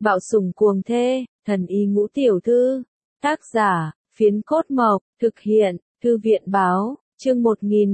Bạo sủng cuồng thê, thần y ngũ tiểu thư. Tác giả, Phiến Cốt Mộc, thực hiện, Thư viện báo, chương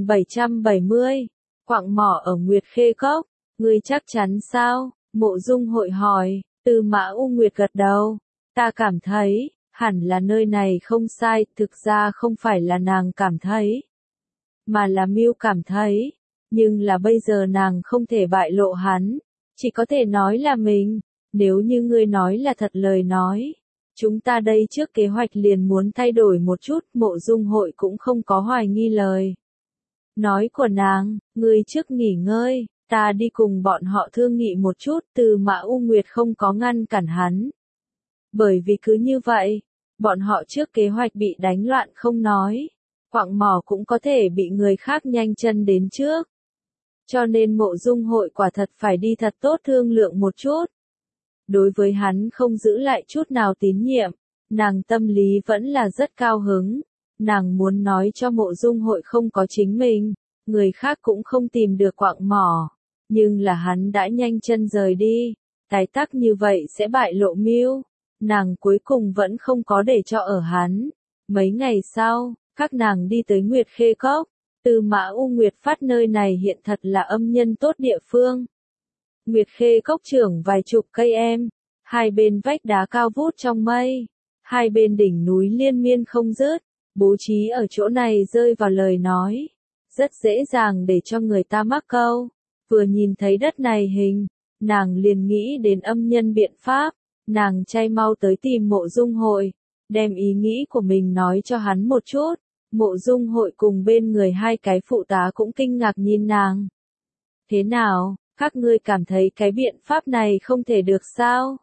1770. Quạng mỏ ở Nguyệt Khê Cốc, ngươi chắc chắn sao? Mộ Dung Hội hỏi. Tư Mã U Nguyệt gật đầu. Ta cảm thấy, hẳn là nơi này không sai, thực ra không phải là nàng cảm thấy, mà là Mưu cảm thấy. Nhưng là bây giờ nàng không thể bại lộ hắn, chỉ có thể nói là mình. Nếu như ngươi nói là thật lời nói, chúng ta đây trước kế hoạch liền muốn thay đổi một chút. Mộ Dung Hội cũng không có hoài nghi lời nói của nàng. Ngươi trước nghỉ ngơi, ta đi cùng bọn họ thương nghị một chút. Tư Mã U Nguyệt không có ngăn cản hắn, bởi vì cứ như vậy, bọn họ trước kế hoạch bị đánh loạn không nói, quạng mỏ cũng có thể bị người khác nhanh chân đến trước. Cho nên Mộ Dung Hội quả thật phải đi thật tốt thương lượng một chút. Đối với hắn không giữ lại chút nào tín nhiệm, nàng tâm lý vẫn là rất cao hứng. Nàng muốn nói cho Mộ Dung Hội không có chính mình, người khác cũng không tìm được quạng mỏ. Nhưng là hắn đã nhanh chân rời đi, tái tắc như vậy sẽ bại lộ mưu. Nàng cuối cùng vẫn không có để cho ở hắn. Mấy ngày sau, các nàng đi tới Nguyệt Khê Cốc. Tư Mã U Nguyệt phát nơi này hiện thật là âm nhân tốt địa phương. Nguyệt Khê Cốc trưởng vài chục cây em, hai bên vách đá cao vút trong mây, hai bên đỉnh núi liên miên không dứt. Bố trí ở chỗ này rơi vào lời nói, rất dễ dàng để cho người ta mắc câu. Vừa nhìn thấy đất này hình, nàng liền nghĩ đến âm nhân biện pháp. Nàng chay mau tới tìm Mộ Dung Hội, đem ý nghĩ của mình nói cho hắn một chút. Mộ Dung Hội cùng bên người hai cái phụ tá cũng kinh ngạc nhìn nàng. Thế nào, các ngươi cảm thấy cái biện pháp này không thể được sao?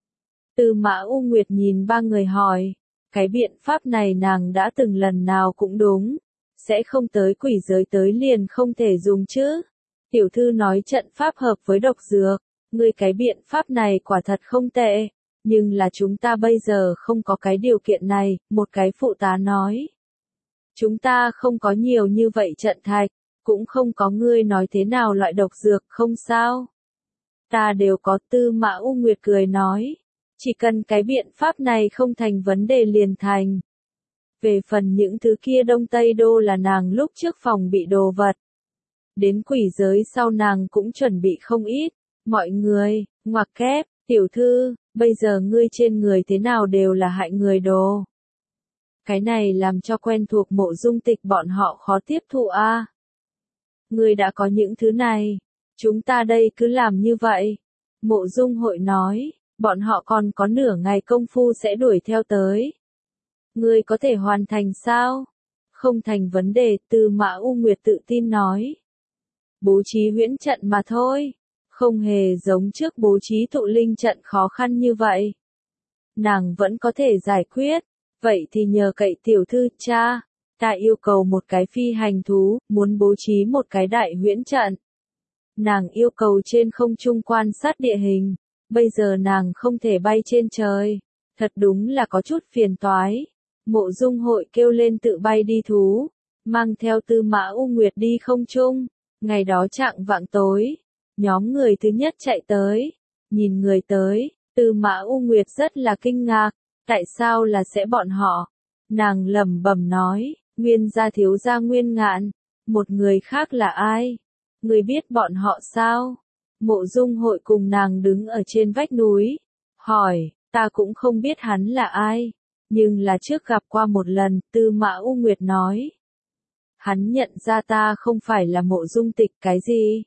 Tư Mã U Nguyệt nhìn ba người hỏi. Cái biện pháp này nàng đã từng lần nào cũng đúng, sẽ không tới quỷ giới tới liền không thể dùng chứ. Tiểu thư nói trận pháp hợp với độc dược, ngươi cái biện pháp này quả thật không tệ, nhưng là chúng ta bây giờ không có cái điều kiện này. Một cái phụ tá nói. Chúng ta không có nhiều như vậy trận thạch, cũng không có ngươi nói thế nào loại độc dược. Không sao, ta đều có. Tư Mã U Nguyệt cười nói. Chỉ cần cái biện pháp này không thành vấn đề liền thành. Về phần những thứ kia Đông Tây Đô là nàng lúc trước phòng bị đồ vật. Đến quỷ giới sau nàng cũng chuẩn bị không ít. Mọi người, ngoặc kép, tiểu thư, bây giờ ngươi trên người thế nào đều là hại người đồ. Cái này làm cho quen thuộc Mộ Dung Tịch bọn họ khó tiếp thụ a. Ngươi đã có những thứ này, chúng ta đây cứ làm như vậy. Mộ Dung Hội nói. Bọn họ còn có nửa ngày công phu sẽ đuổi theo tới. Ngươi có thể hoàn thành sao? Không thành vấn đề. Tư Mã U Nguyệt tự tin nói. Bố trí huyễn trận mà thôi, không hề giống trước bố trí tụ linh trận khó khăn như vậy. Nàng vẫn có thể giải quyết. Vậy thì nhờ cậy tiểu thư. Cha, ta yêu cầu một cái phi hành thú, muốn bố trí một cái đại huyễn trận. Nàng yêu cầu trên không trung quan sát địa hình. Bây giờ nàng không thể bay trên trời, thật đúng là có chút phiền toái. Mộ Dung Hội kêu lên tự bay đi thú, mang theo Tư Mã U Nguyệt đi không trung. Ngày đó chạng vạng tối, nhóm người thứ nhất chạy tới. Nhìn người tới, Tư Mã U Nguyệt rất là kinh ngạc. Tại sao là sẽ bọn họ? Nàng lẩm bẩm nói, Nguyên gia thiếu gia Nguyên Ngạn. Một người khác là ai? Người biết bọn họ sao? Mộ Dung Hội cùng nàng đứng ở trên vách núi, hỏi. Ta cũng không biết hắn là ai, nhưng là trước gặp qua một lần. Tư Mã U Nguyệt nói. Hắn nhận ra ta không phải là Mộ Dung Tịch. Cái gì?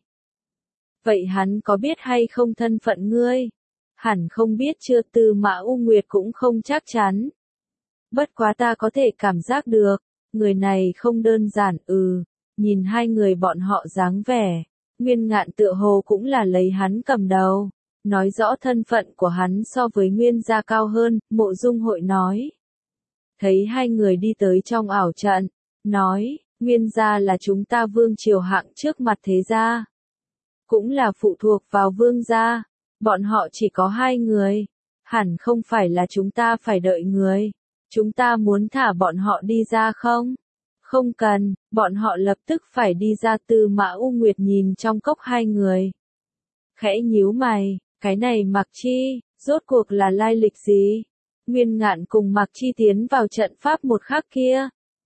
Vậy hắn có biết hay không thân phận ngươi? Hẳn không biết chưa. Tư Mã U Nguyệt cũng không chắc chắn. Bất quá ta có thể cảm giác được, người này không đơn giản. Nhìn hai người bọn họ dáng vẻ, Nguyên Ngạn tựa hồ cũng là lấy hắn cầm đầu, nói rõ thân phận của hắn so với Nguyên gia cao hơn. Mộ Dung Hội nói. Thấy hai người đi tới trong ảo trận, nói, Nguyên gia là chúng ta vương triều hạng trước mặt thế gia, cũng là phụ thuộc vào vương gia. Bọn họ chỉ có hai người, hẳn không phải là chúng ta phải đợi người. Chúng ta muốn thả bọn họ đi ra không? Không cần, bọn họ lập tức phải đi ra. Tư Mã U Nguyệt nhìn trong cốc hai người, khẽ nhíu mày, cái này mặc chi, Rốt cuộc là lai lịch gì? Nguyên Ngạn cùng Mạc Chi tiến vào trận pháp một khắc kia.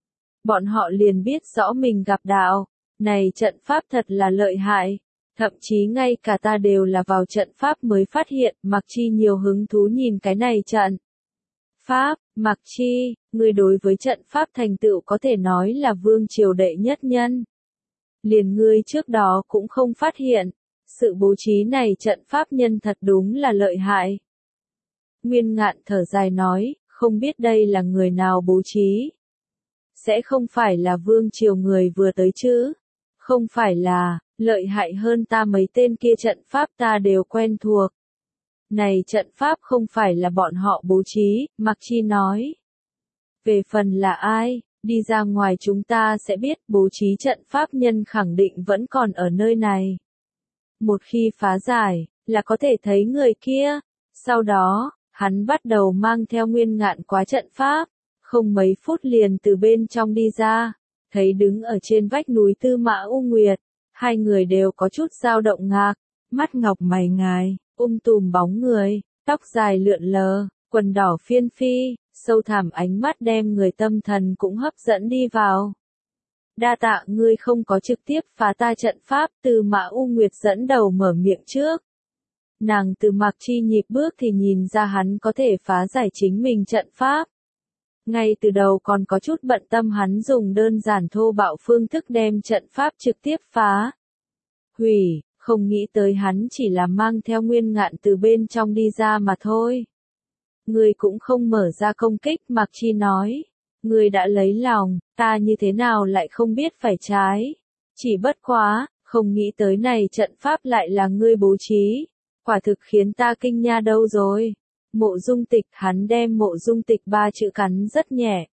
Bọn họ liền biết rõ mình gặp đạo. Này trận pháp thật là lợi hại. Thậm chí ngay cả ta đều là vào trận pháp mới phát hiện. Mạc Chi nhiều hứng thú nhìn cái này trận pháp. Mạc Chi, người đối với trận pháp thành tựu có thể nói là vương triều đệ nhất nhân. Liền ngươi trước đó cũng không phát hiện. Sự bố trí này trận pháp nhân thật đúng là lợi hại. Nguyên Ngạn thở dài nói, không biết đây là người nào bố trí. Sẽ không phải là vương triều người vừa tới chứ. Không phải là, lợi hại hơn ta mấy tên kia trận pháp ta đều quen thuộc. Này trận pháp không phải là bọn họ bố trí, Mạc Chi nói. Về phần là ai, đi ra ngoài chúng ta sẽ biết bố trí trận pháp nhân khẳng định vẫn còn ở nơi này. Một khi phá giải, là có thể thấy người kia. Sau đó, hắn bắt đầu mang theo Nguyên Ngạn qua trận pháp. Không mấy phút liền từ bên trong đi ra. Thấy đứng ở trên vách núi Tư Mã U Nguyệt. Hai người đều có chút dao động ngạc. Mắt ngọc mày ngài, tùm bóng người, tóc dài lượn lờ, quần đỏ phiên phi, sâu thẳm ánh mắt đem người tâm thần cũng hấp dẫn đi vào. Đa tạ ngươi không có trực tiếp phá ta trận pháp. Tư Mã U Nguyệt dẫn đầu mở miệng trước. Nàng từ Mạc Chi nhịp bước thì nhìn ra hắn có thể phá giải chính mình trận pháp. Ngay từ đầu còn có chút bận tâm hắn dùng đơn giản thô bạo phương thức đem trận pháp trực tiếp phá hủy, không nghĩ tới hắn chỉ là mang theo Nguyên Ngạn từ bên trong đi ra mà thôi. Ngươi cũng không mở ra công kích, Mạc Chi nói. Ngươi đã lấy lòng, ta như thế nào lại không biết phải trái. Chỉ bất quá, không nghĩ tới này trận pháp lại là ngươi bố trí. Quả thực khiến ta kinh nha đâu rồi. Mộ Dung Tịch, hắn đem Mộ Dung Tịch ba chữ cắn rất nhẹ.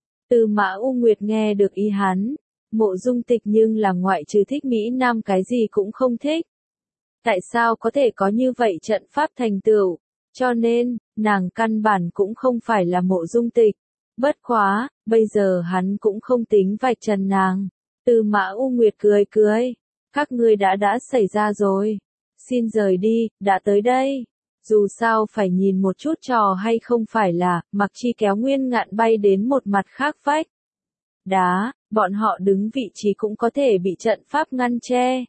Tư Mã U Nguyệt nghe được ý hắn. Mộ Dung Tịch nhưng là ngoại trừ thích Mỹ Nam cái gì cũng không thích. Tại sao có thể có như vậy trận pháp thành tựu? Cho nên, nàng căn bản cũng không phải là Mộ Dung Tịch. Bất quá, bây giờ hắn cũng không tính vạch trần nàng. Tư Mã U Nguyệt cười cười. Các ngươi đã xảy ra rồi. Xin rời đi, đã tới đây. Dù sao phải nhìn một chút trò hay không phải là, Mạc Chi kéo Nguyên Ngạn bay đến một mặt khác vách đá, bọn họ đứng vị trí cũng có thể bị trận pháp ngăn che.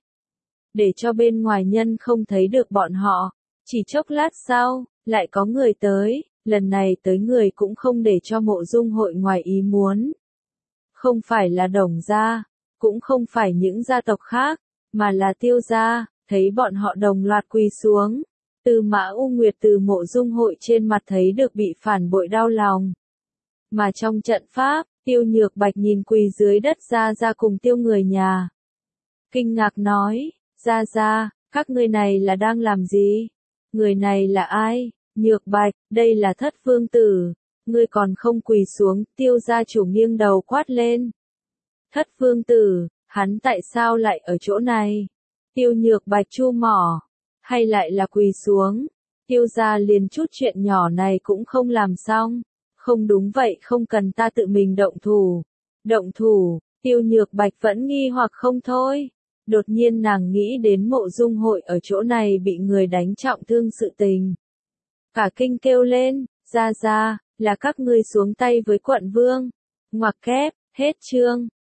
Để cho bên ngoài nhân không thấy được bọn họ. Chỉ chốc lát sau, lại có người tới, lần này tới người cũng không để cho Mộ Dung hội ngoài ý muốn. Không phải là Đồng gia, cũng không phải những gia tộc khác, mà là Tiêu gia, thấy bọn họ đồng loạt quỳ xuống. Tư Mã U Nguyệt từ Mộ Dung hội trên mặt thấy được bị phản bội đau lòng. Mà trong trận pháp, Tiêu Nhược Bạch nhìn quỳ dưới đất Gia Gia cùng Tiêu người nhà. Kinh ngạc nói, Gia Gia, các ngươi này là đang làm gì? Người này là ai? Nhược Bạch, đây là Thất Vương Tử. Ngươi còn không quỳ xuống, Tiêu gia chủ nghiêng đầu quát lên. Thất Vương Tử, hắn tại sao lại ở chỗ này? Tiêu Nhược Bạch chu mỏ. Hay lại là quỳ xuống? Tiêu gia liền chút chuyện nhỏ này cũng không làm xong. Không đúng vậy, không cần ta tự mình động thủ. Động thủ, Tiêu Nhược Bạch vẫn nghi hoặc không thôi. Đột nhiên nàng nghĩ đến Mộ Dung hội ở chỗ này bị người đánh trọng thương sự tình. Cả kinh kêu lên, Gia Gia, là các ngươi xuống tay với quận vương. Ngoặc kép, hết chương.